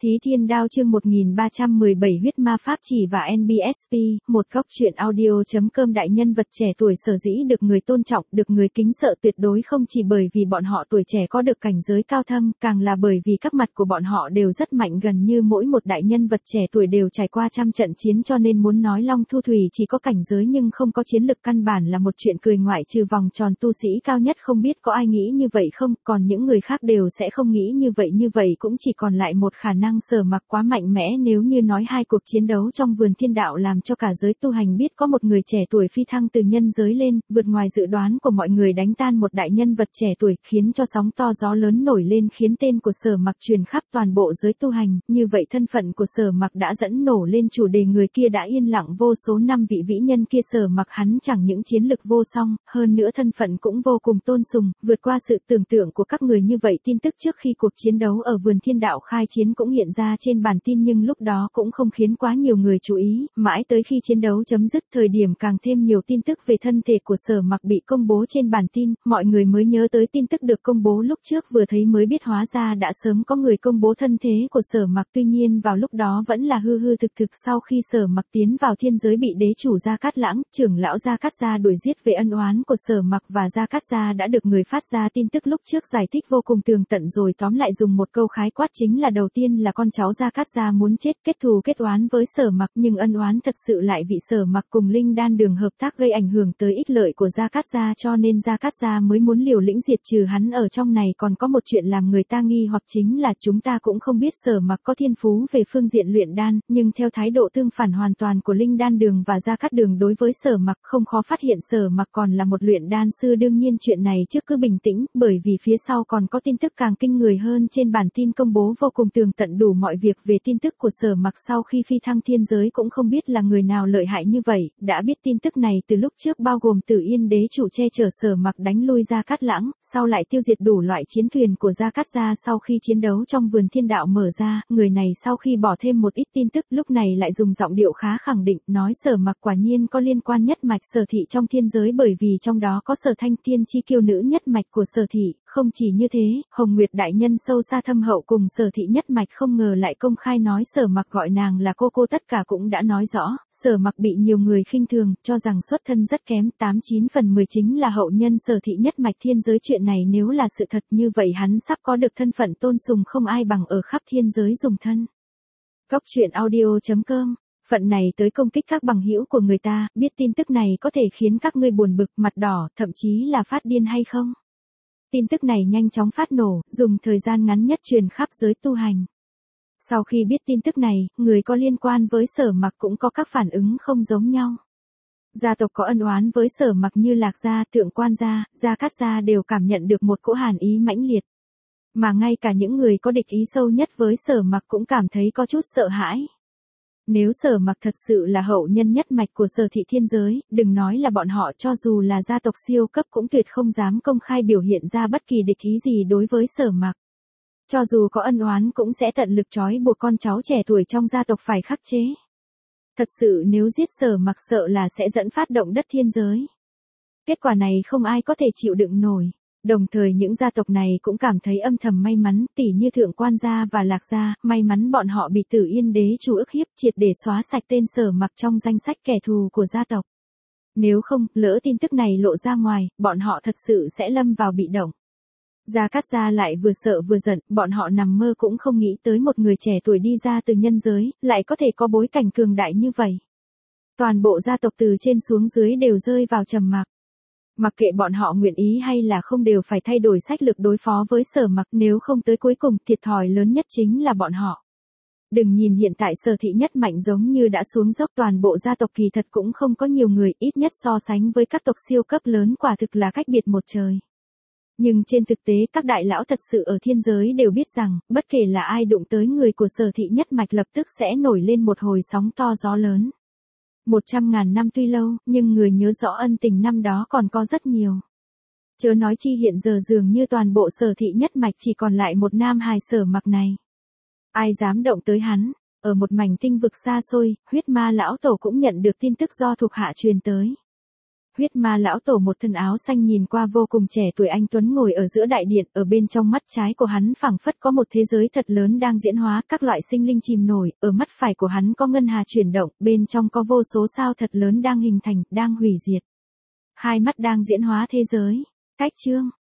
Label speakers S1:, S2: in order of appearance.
S1: Thí Thiên Đao chương 1317 huyết ma pháp chỉ và NBSP, một góc truyện audio.com. Đại nhân vật trẻ tuổi sở dĩ được người tôn trọng, được người kính sợ tuyệt đối không chỉ bởi vì bọn họ tuổi trẻ có được cảnh giới cao thâm, càng là bởi vì các mặt của bọn họ đều rất mạnh, gần như mỗi một đại nhân vật trẻ tuổi đều trải qua trăm trận chiến, cho nên muốn nói Long Thu Thủy chỉ có cảnh giới nhưng không có chiến lực căn bản là một chuyện cười, ngoại trừ vòng tròn tu sĩ cao nhất. Không biết có ai nghĩ như vậy không, còn những người khác đều sẽ không nghĩ như vậy cũng chỉ còn lại một khả năng, Sở Mặc quá mạnh mẽ. Nếu như nói hai cuộc chiến đấu trong vườn thiên đạo làm cho cả giới tu hành biết có một người trẻ tuổi phi thăng từ nhân giới lên, vượt ngoài dự đoán của mọi người, đánh tan một đại nhân vật trẻ tuổi, khiến cho sóng to gió lớn nổi lên, khiến tên của Sở Mặc truyền khắp toàn bộ giới tu hành, như vậy thân phận của Sở Mặc đã dẫn nổ lên chủ đề. Người kia đã yên lặng vô số năm, vị vĩ nhân kia Sở Mặc, hắn chẳng những chiến lực vô song, hơn nữa thân phận cũng vô cùng tôn sùng, vượt qua sự tưởng tượng của các người. Như vậy tin tức trước khi cuộc chiến đấu ở vườn thiên đạo khai chiến cũng hiện ra trên bản tin, nhưng lúc đó cũng không khiến quá nhiều người chú ý, mãi tới khi chiến đấu chấm dứt, thời điểm càng thêm nhiều tin tức về thân thể của Sở Mặc bị công bố trên bản tin, mọi người mới nhớ tới tin tức được công bố lúc trước, vừa thấy mới biết hóa ra đã sớm có người công bố thân thế của Sở Mặc. Tuy nhiên vào lúc đó vẫn là hư hư thực thực. Sau khi Sở Mặc tiến vào thiên giới, bị đế chủ Gia Cát Lãng, trưởng lão Gia Cát Gia đuổi giết. Về ân oán của Sở Mặc và Gia Cát Gia đã được người phát ra tin tức lúc trước giải thích vô cùng tường tận rồi, tóm lại dùng một câu khái quát chính là: đầu tiên là con cháu Gia Cát Gia muốn chết, kết thù kết oán với Sở Mặc, nhưng ân oán thật sự lại vị Sở Mặc cùng Linh Đan Đường hợp tác gây ảnh hưởng tới ích lợi của Gia Cát Gia, cho nên Gia Cát Gia mới muốn liều lĩnh diệt trừ hắn. Ở trong này còn có một chuyện làm người ta nghi hoặc, chính là chúng ta cũng không biết Sở Mặc có thiên phú về phương diện luyện đan, nhưng theo thái độ tương phản hoàn toàn của Linh Đan Đường và Gia Cát Đường đối với Sở Mặc, không khó phát hiện Sở Mặc còn là một luyện đan sư. Đương nhiên chuyện này trước cứ bình tĩnh, bởi vì phía sau còn có tin tức càng kinh người hơn. Trên bản tin công bố vô cùng tường tận đủ mọi việc về tin tức của Sở Mặc sau khi phi thăng thiên giới, cũng không biết là người nào lợi hại như vậy, đã biết tin tức này từ lúc trước, bao gồm Tử Yên đế chủ che chở Sở Mặc đánh lui Gia Cát Lãng, sau lại tiêu diệt đủ loại chiến thuyền của Gia Cát Gia. Sau khi chiến đấu trong vườn thiên đạo mở ra, người này sau khi bỏ thêm một ít tin tức, lúc này lại dùng giọng điệu khá khẳng định, nói Sở Mặc quả nhiên có liên quan nhất mạch Sở thị trong thiên giới, bởi vì trong đó có Sở Thanh Thiên chi kiêu nữ nhất mạch của Sở thị. Không chỉ như thế, Hồng Nguyệt đại nhân sâu xa thâm hậu cùng Sở thị nhất mạch, không ngờ lại công khai nói Sở Mặc gọi nàng là cô. Tất cả cũng đã nói rõ, Sở Mặc bị nhiều người khinh thường, cho rằng xuất thân rất kém, 89 phần 10 chính là hậu nhân Sở thị nhất mạch thiên giới. Chuyện này nếu là sự thật, như vậy hắn sắp có được thân phận tôn sùng không ai bằng ở khắp thiên giới dùng thân. Góc truyện audio.com. Phận này tới công kích các bằng hữu của người ta, biết tin tức này có thể khiến các ngươi buồn bực, mặt đỏ, thậm chí là phát điên hay không? Tin tức này nhanh chóng phát nổ, dùng thời gian ngắn nhất truyền khắp giới tu hành. Sau khi biết tin tức này, người có liên quan với Sở Mặc cũng có các phản ứng không giống nhau. Gia tộc có ân oán với Sở Mặc như Lạc Gia, Thượng Quan Gia, Gia Cát Gia đều cảm nhận được một cỗ hàn ý mãnh liệt. Mà ngay cả những người có địch ý sâu nhất với Sở Mặc cũng cảm thấy có chút sợ hãi. Nếu Sở Mặc thật sự là hậu nhân nhất mạch của Sở thị thiên giới, đừng nói là bọn họ, cho dù là gia tộc siêu cấp cũng tuyệt không dám công khai biểu hiện ra bất kỳ địch ý gì đối với Sở Mặc. Cho dù có ân oán cũng sẽ tận lực trói buộc con cháu trẻ tuổi trong gia tộc phải khắc chế. Thật sự nếu giết Sở Mặc sợ là sẽ dẫn phát động đất thiên giới. Kết quả này không ai có thể chịu đựng nổi. Đồng thời những gia tộc này cũng cảm thấy âm thầm may mắn, tỉ như Thượng Quan Gia và Lạc Gia, may mắn bọn họ bị Tử Yên đế chủ ức hiếp, triệt để xóa sạch tên Sở Mặc trong danh sách kẻ thù của gia tộc. Nếu không, lỡ tin tức này lộ ra ngoài, bọn họ thật sự sẽ lâm vào bị động. Gia Cát Gia lại vừa sợ vừa giận, bọn họ nằm mơ cũng không nghĩ tới một người trẻ tuổi đi ra từ nhân giới, lại có thể có bối cảnh cường đại như vậy. Toàn bộ gia tộc từ trên xuống dưới đều rơi vào trầm mặc. Mặc kệ bọn họ nguyện ý hay là không, đều phải thay đổi sách lược đối phó với Sở Mặc, nếu không tới cuối cùng thiệt thòi lớn nhất chính là bọn họ. Đừng nhìn hiện tại Sở thị nhất mạnh giống như đã xuống dốc, toàn bộ gia tộc kỳ thật cũng không có nhiều người, ít nhất so sánh với các tộc siêu cấp lớn quả thực là cách biệt một trời. Nhưng trên thực tế các đại lão thật sự ở thiên giới đều biết rằng, bất kể là ai đụng tới người của Sở thị nhất mạch lập tức sẽ nổi lên một hồi sóng to gió lớn. 100.000 năm tuy lâu, nhưng người nhớ rõ ân tình năm đó còn có rất nhiều. Chớ nói chi hiện giờ dường như toàn bộ Sở thị nhất mạch chỉ còn lại một nam hài Sở Mặc này. Ai dám động tới hắn? Ở một mảnh tinh vực xa xôi, huyết ma lão tổ cũng nhận được tin tức do thuộc hạ truyền tới. Huyết ma lão tổ một thân áo xanh nhìn qua vô cùng trẻ tuổi anh tuấn ngồi ở giữa đại điện, ở bên trong mắt trái của hắn phảng phất có một thế giới thật lớn đang diễn hóa, các loại sinh linh chìm nổi, ở mắt phải của hắn có ngân hà chuyển động, bên trong có vô số sao thật lớn đang hình thành, đang hủy diệt. Hai mắt đang diễn hóa thế giới. Cách chương